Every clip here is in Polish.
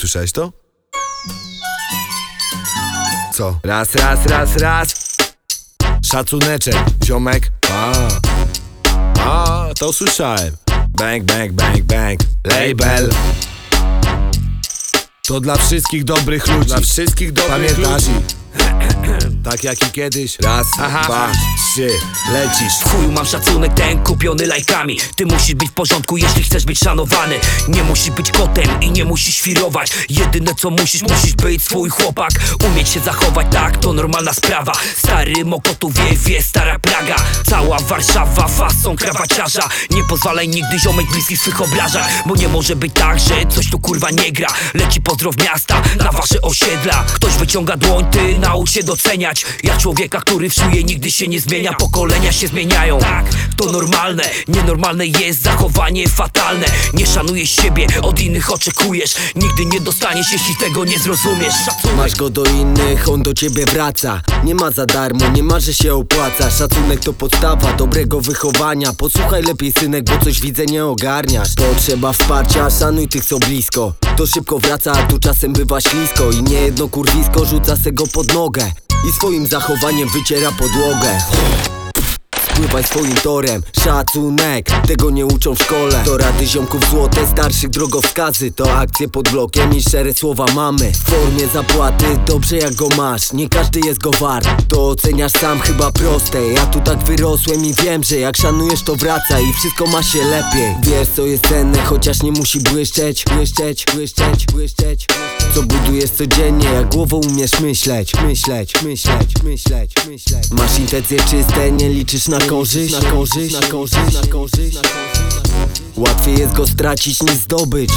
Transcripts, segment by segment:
Słyszałeś to? Co? Raz. Szacuneczek, ziomek. To słyszałem. Bang, label. To dla wszystkich dobrych ludzi. Dla wszystkich dobrych Pamiętasz ludzi. Tak jak i kiedyś. Raz, dwa, trzy, lecisz. W chuju mam szacunek ten kupiony lajkami. Ty musisz być w porządku, jeśli chcesz być szanowany. Nie musisz być kotem i nie musisz świrować. Jedyne co musisz być swój chłopak. Umieć się zachować, tak, to normalna sprawa. Stary Mokotu wie stara Praga. Cała Warszawa fason krawaciarza. Nie pozwalaj nigdy ziomek bliskich swych obrażać, bo nie może być tak, że coś tu kurwa nie gra. Leci pozdrow miasta na wasze osiedla. Ktoś wyciąga dłoń, ty naucz się doceniać. Ja człowieka, który w szuje nigdy się nie zmienia. Pokolenia się zmieniają, tak, to normalne. Nienormalne jest zachowanie fatalne. Nie szanujesz siebie, od innych oczekujesz. Nigdy nie dostaniesz, jeśli tego nie zrozumiesz. Szacunek. Masz go do innych, on do ciebie wraca. Nie ma za darmo, nie ma, że się opłaca. Szacunek to podstawa dobrego wychowania. Posłuchaj lepiej synek, bo coś widzę nie ogarniasz. Potrzeba wsparcia, szanuj tych co blisko. To szybko wraca, a tu czasem bywa ślisko. I niejedno kurwisko rzuca se go pod nogę i swoim zachowaniem wyciera podłogę. Spływaj swoim torem, szacunek, tego nie uczą w szkole. To rady ziomków złote, starszych drogowskazy. To akcje pod blokiem i szczere słowa mamy. W formie zapłaty, dobrze jak go masz. Nie każdy jest go wart, to oceniasz sam, chyba proste. Ja tu tak wyrosłem i wiem, że jak szanujesz to wraca i wszystko ma się lepiej. Wiesz co jest cenne, chociaż nie musi błyszczeć. Co budujesz codziennie, jak głową umiesz myśleć. Masz intencje czyste, nie liczysz na korzyść. Łatwiej jest go stracić niż zdobyć.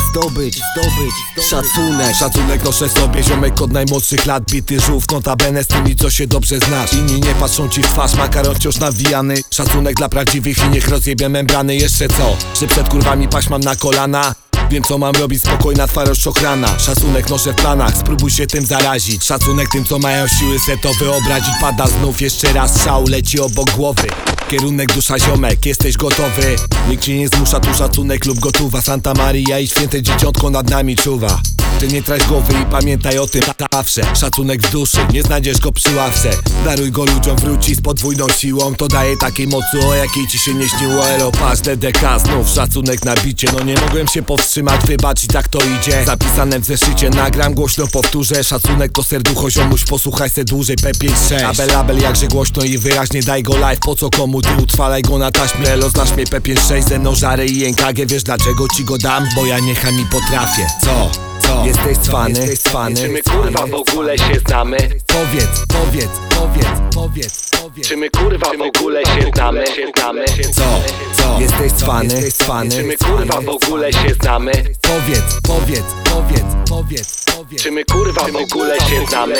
Szacunek noszę sobie, ziomek od najmłodszych lat. Bity żółw, notabene z tymi co się dobrze znasz. Inni nie patrzą ci w twarz, makaron wciąż nawijany. Szacunek dla prawdziwych i niech rozjebie membrany. Jeszcze co? Że przed kurwami paść mam na kolana. Wiem co mam robić, spokojna twarość ochrana. Szacunek noszę w planach, spróbuj się tym zarazić. Szacunek tym co mają siły se to wyobrazić. Pada znów jeszcze raz strzał, leci obok głowy. Kierunek dusza ziomek, jesteś gotowy. Nikt ci nie zmusza, tu szacunek lub gotowa. Santa Maria i święte dzieciątko nad nami czuwa. Ty nie trać głowy i pamiętaj o tym zawsze. Szacunek w duszy, nie znajdziesz go przy ławce. Daruj go ludziom, wróci z podwójną siłą. To daje takiej mocy, o jakiej ci się nie śniło. Elopasz, DDK, znów szacunek na bicie. No nie mogłem się powstrzymać, wybacz i tak to idzie. Zapisane w zeszycie, nagram, głośno powtórzę. Szacunek to serducho, ziomuś, posłuchaj se dłużej. P56 Abel, jakże głośno i wyraźnie daj go live. Po co komu, ty utrwalaj go na taśmie. Elo, znasz mnie, P56 ze mną żary i NKG. Wiesz dlaczego ci go dam? Bo ja niechami potrafię. Co? Jesteś cwany? Czy my kurwa w ogóle się znamy? Powiedz. Czy my kurwa w ogóle się znamy? Co? Jesteś cwany? Czy my kurwa w ogóle się znamy? Powiedz. Czy my kurwa w ogóle się znamy?